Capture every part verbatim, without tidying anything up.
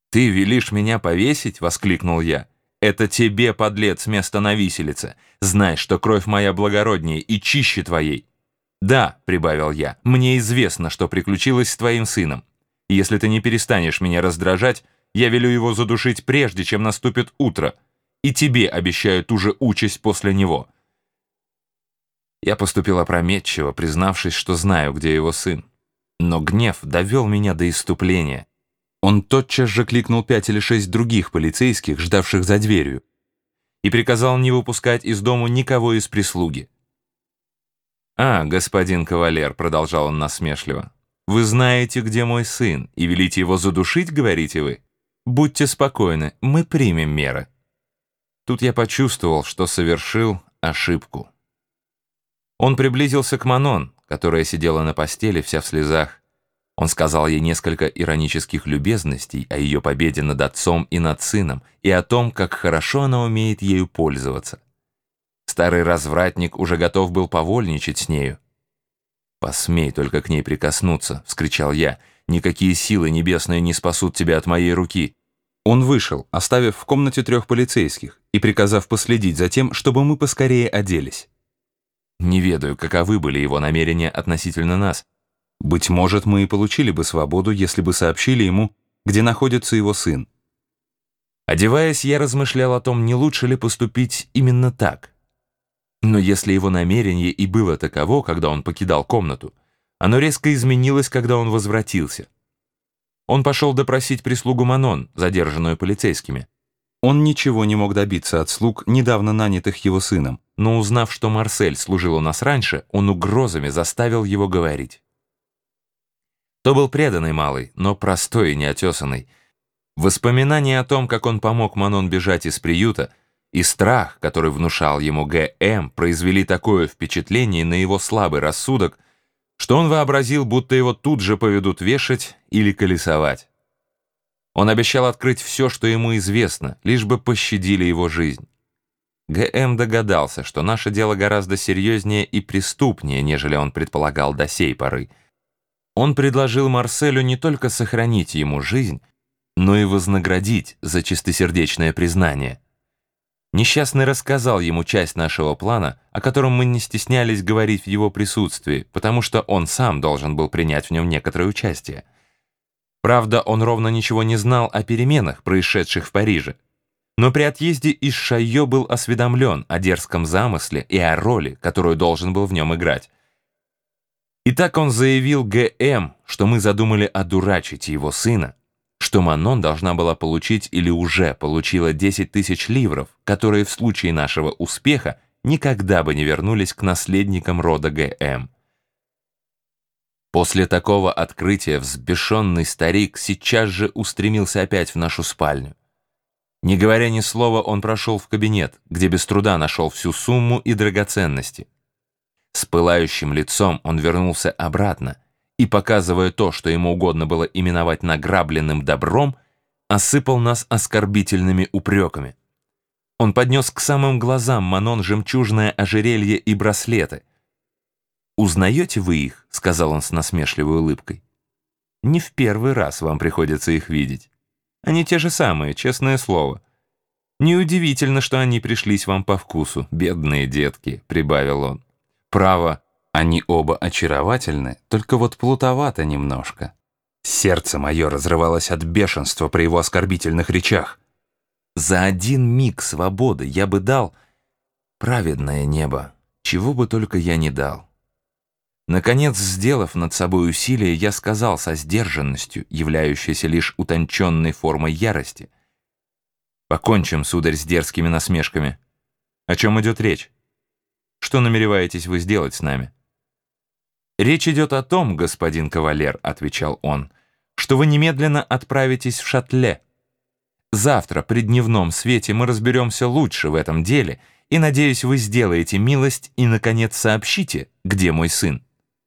«Ты велишь меня повесить?» — воскликнул я. «Это тебе, подлец, место на виселице. Знай, что кровь моя благороднее и чище твоей». «Да», — прибавил я, — «мне известно, что приключилось с твоим сыном. Если ты не перестанешь меня раздражать, я велю его задушить прежде, чем наступит утро, и тебе обещаю ту же участь после него». Я поступил опрометчиво, признавшись, что знаю, где его сын. Но гнев довел меня до исступления. Он тотчас же кликнул пять или шесть других полицейских, ждавших за дверью, и приказал не выпускать из дому никого из прислуги. «А, господин кавалер», — продолжал он насмешливо, — «вы знаете, где мой сын, и велите его задушить, говорите вы? Будьте спокойны, мы примем меры». Тут я почувствовал, что совершил ошибку. Он приблизился к Манон, которая сидела на постели вся в слезах. Он сказал ей несколько иронических любезностей о ее победе над отцом и над сыном, и о том, как хорошо она умеет ею пользоваться. Старый развратник уже готов был повольничать с нею. «Посмей только к ней прикоснуться», — вскричал я, — «никакие силы небесные не спасут тебя от моей руки». Он вышел, оставив в комнате трех полицейских и приказав последить за тем, чтобы мы поскорее оделись. Не ведаю, каковы были его намерения относительно нас. Быть может, мы и получили бы свободу, если бы сообщили ему, где находится его сын. Одеваясь, я размышлял о том, не лучше ли поступить именно так. Но если его намерение и было таково, когда он покидал комнату, оно резко изменилось, когда он возвратился. Он пошел допросить прислугу Манон, задержанную полицейскими. Он ничего не мог добиться от слуг, недавно нанятых его сыном, но узнав, что Марсель служил у нас раньше, он угрозами заставил его говорить. То был преданный малый, но простой и неотесанный. Воспоминания о том, как он помог Манон бежать из приюта, и страх, который внушал ему Г М, произвели такое впечатление на его слабый рассудок, что он вообразил, будто его тут же поведут вешать или колесовать. Он обещал открыть все, что ему известно, лишь бы пощадили его жизнь. Г М догадался, что наше дело гораздо серьезнее и преступнее, нежели он предполагал до сей поры. Он предложил Марселю не только сохранить ему жизнь, но и вознаградить за чистосердечное признание. Несчастный рассказал ему часть нашего плана, о котором мы не стеснялись говорить в его присутствии, потому что он сам должен был принять в нем некоторое участие. Правда, он ровно ничего не знал о переменах, происшедших в Париже. Но при отъезде из Шайо был осведомлен о дерзком замысле и о роли, которую должен был в нем играть. Итак, он заявил Г М, что мы задумали одурачить его сына, что Манон должна была получить или уже получила десять тысяч ливров, которые в случае нашего успеха никогда бы не вернулись к наследникам рода Г М. После такого открытия взбешенный старик сейчас же устремился опять в нашу спальню. Не говоря ни слова, он прошел в кабинет, где без труда нашел всю сумму и драгоценности. С пылающим лицом он вернулся обратно и, показывая то, что ему угодно было именовать награбленным добром, осыпал нас оскорбительными упреками. Он поднес к самым глазам Манон жемчужное ожерелье и браслеты. «Узнаете вы их?» — сказал он с насмешливой улыбкой. «Не в первый раз вам приходится их видеть. Они те же самые, честное слово. Неудивительно, что они пришлись вам по вкусу, бедные детки», — прибавил он. «Право, они оба очаровательны, только вот плутовато немножко». Сердце мое разрывалось от бешенства при его оскорбительных речах. За один миг свободы я бы дал праведное небо, чего бы только я не дал. Наконец, сделав над собой усилие, я сказал со сдержанностью, являющейся лишь утонченной формой ярости: «Покончим, сударь, с дерзкими насмешками. О чем идет речь? Что намереваетесь вы сделать с нами?» «Речь идет о том, господин кавалер», — отвечал он, «что вы немедленно отправитесь в Шатле. Завтра при дневном свете мы разберемся лучше в этом деле, и, надеюсь, вы сделаете милость и, наконец, сообщите, где мой сын».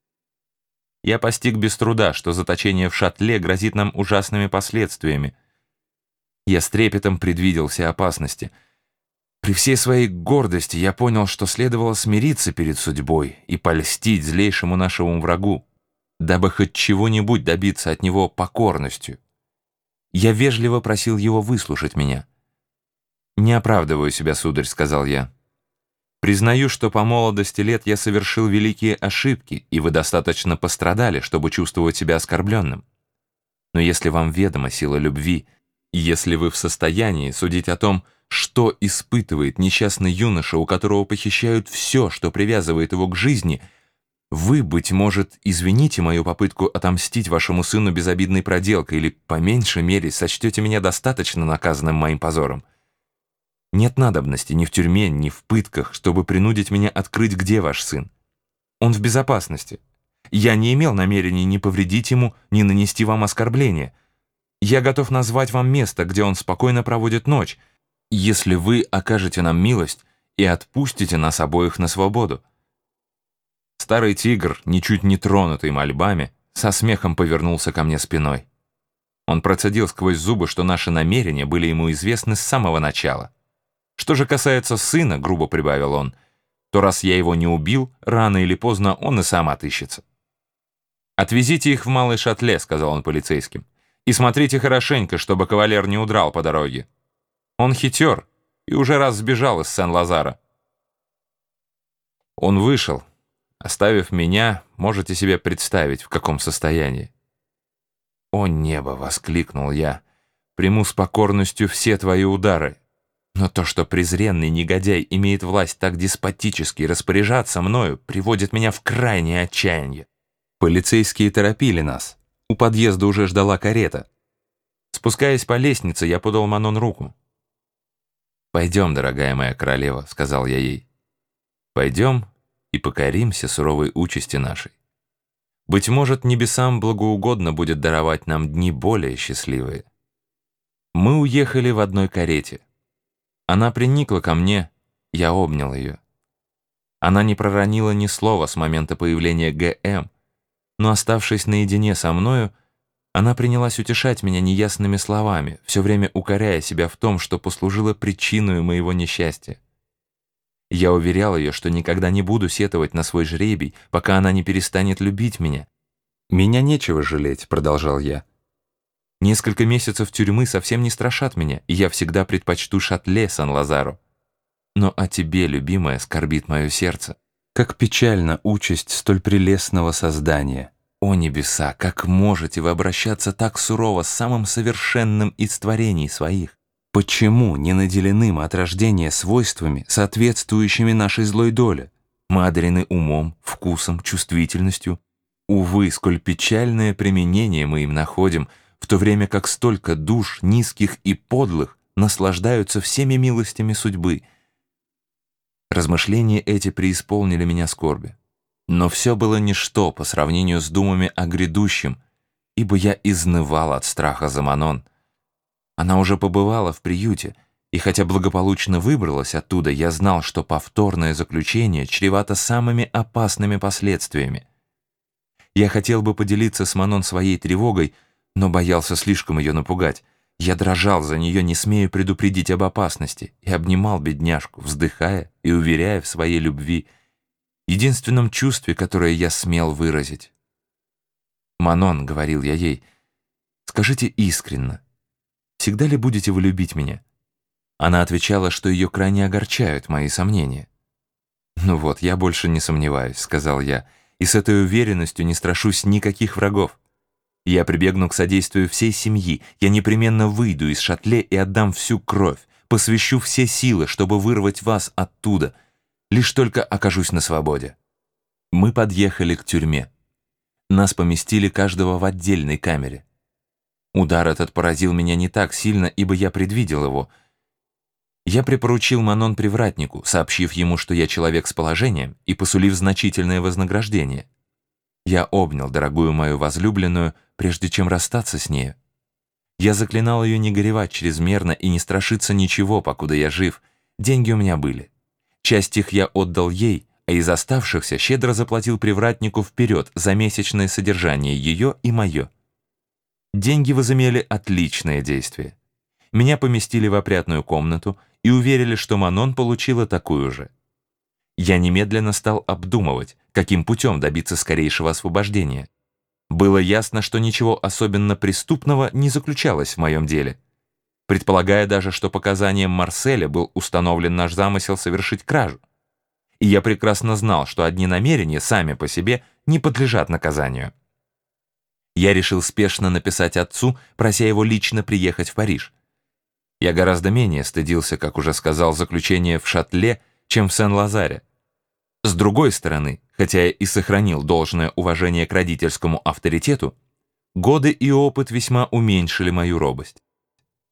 Я постиг без труда, что заточение в Шатле грозит нам ужасными последствиями. Я с трепетом предвидел все опасности. При всей своей гордости я понял, что следовало смириться перед судьбой и польстить злейшему нашему врагу, дабы хоть чего-нибудь добиться от него покорностью. Я вежливо просил его выслушать меня. «Не оправдываю себя, сударь», — сказал я. «Признаю, что по молодости лет я совершил великие ошибки, и вы достаточно пострадали, чтобы чувствовать себя оскорбленным. Но если вам ведома сила любви, и если вы в состоянии судить о том, что испытывает несчастный юноша, у которого похищают все, что привязывает его к жизни, вы, быть может, извините мою попытку отомстить вашему сыну безобидной проделкой или, по меньшей мере, сочтете меня достаточно наказанным моим позором. Нет надобности ни в тюрьме, ни в пытках, чтобы принудить меня открыть, где ваш сын. Он в безопасности. Я не имел намерения ни повредить ему, ни нанести вам оскорбление. Я готов назвать вам место, где он спокойно проводит ночь, если вы окажете нам милость и отпустите нас обоих на свободу». Старый тигр, ничуть не тронутый мольбами, со смехом повернулся ко мне спиной. Он процедил сквозь зубы, что наши намерения были ему известны с самого начала. «Что же касается сына, — грубо прибавил он, — то раз я его не убил, рано или поздно он и сам отыщется». «Отвезите их в Малый Шатле, — сказал он полицейским, — и смотрите хорошенько, чтобы кавалер не удрал по дороге. Он хитер и уже раз сбежал из Сен-Лазара». Он вышел. Оставив меня, можете себе представить, в каком состоянии. «О небо!» — воскликнул я. «Приму с покорностью все твои удары. Но то, что презренный негодяй имеет власть так деспотически распоряжаться мною, приводит меня в крайнее отчаяние». Полицейские торопили нас. У подъезда уже ждала карета. Спускаясь по лестнице, я подал Манон руку. «Пойдем, дорогая моя королева», — сказал я ей. «Пойдем и покоримся суровой участи нашей. Быть может, небесам благоугодно будет даровать нам дни более счастливые». Мы уехали в одной карете. Она приникла ко мне, я обнял ее. Она не проронила ни слова с момента появления ГМ, но, оставшись наедине со мною, она принялась утешать меня неясными словами, все время укоряя себя в том, что послужило причиной моего несчастья. Я уверял ее, что никогда не буду сетовать на свой жребий, пока она не перестанет любить меня. «Меня нечего жалеть», — продолжал я. «Несколько месяцев тюрьмы совсем не страшат меня, и я всегда предпочту Шатле Сан-Лазару. Но о тебе, любимая, скорбит мое сердце. Как печальна участь столь прелестного создания. О небеса, как можете вы обращаться так сурово с самым совершенным из творений своих? Почему не наделены мы от рождения свойствами, соответствующими нашей злой доле? Мы одарены умом, вкусом, чувствительностью. Увы, сколь печальное применение мы им находим, в то время как столько душ, низких и подлых, наслаждаются всеми милостями судьбы». Размышления эти преисполнили меня скорби. Но все было ничто по сравнению с думами о грядущем, ибо я изнывал от страха за Манон. Она уже побывала в приюте, и хотя благополучно выбралась оттуда, я знал, что повторное заключение чревато самыми опасными последствиями. Я хотел бы поделиться с Манон своей тревогой, но боялся слишком ее напугать. Я дрожал за нее, не смея предупредить об опасности, и обнимал бедняжку, вздыхая и уверяя в своей любви, единственном чувстве, которое я смел выразить. «Манон», — говорил я ей, — «скажите искренно, всегда ли будете вы любить меня?» Она отвечала, что ее крайне огорчают мои сомнения. «Ну вот, я больше не сомневаюсь», — сказал я, «и с этой уверенностью не страшусь никаких врагов. Я прибегну к содействию всей семьи, я непременно выйду из Шатле и отдам всю кровь, посвящу все силы, чтобы вырвать вас оттуда, лишь только окажусь на свободе». Мы подъехали к тюрьме. Нас поместили каждого в отдельной камере. Удар этот поразил меня не так сильно, ибо я предвидел его. Я припоручил Манон привратнику, сообщив ему, что я человек с положением, и посулив значительное вознаграждение. Я обнял дорогую мою возлюбленную, прежде чем расстаться с нею. Я заклинал ее не горевать чрезмерно и не страшиться ничего, покуда я жив. Деньги у меня были. Часть их я отдал ей, а из оставшихся щедро заплатил привратнику вперед за месячное содержание ее и мое. Деньги возымели отличное действие. Меня поместили в опрятную комнату и уверили, что Манон получила такую же. Я немедленно стал обдумывать, каким путем добиться скорейшего освобождения. Было ясно, что ничего особенно преступного не заключалось в моем деле. Предполагая даже, что показанием Марселя был установлен наш замысел совершить кражу. И я прекрасно знал, что одни намерения сами по себе не подлежат наказанию. Я решил спешно написать отцу, прося его лично приехать в Париж. Я гораздо менее стыдился, как уже сказал, заключения в Шатле, чем в Сен-Лазаре. С другой стороны, хотя я и сохранил должное уважение к родительскому авторитету, годы и опыт весьма уменьшили мою робость.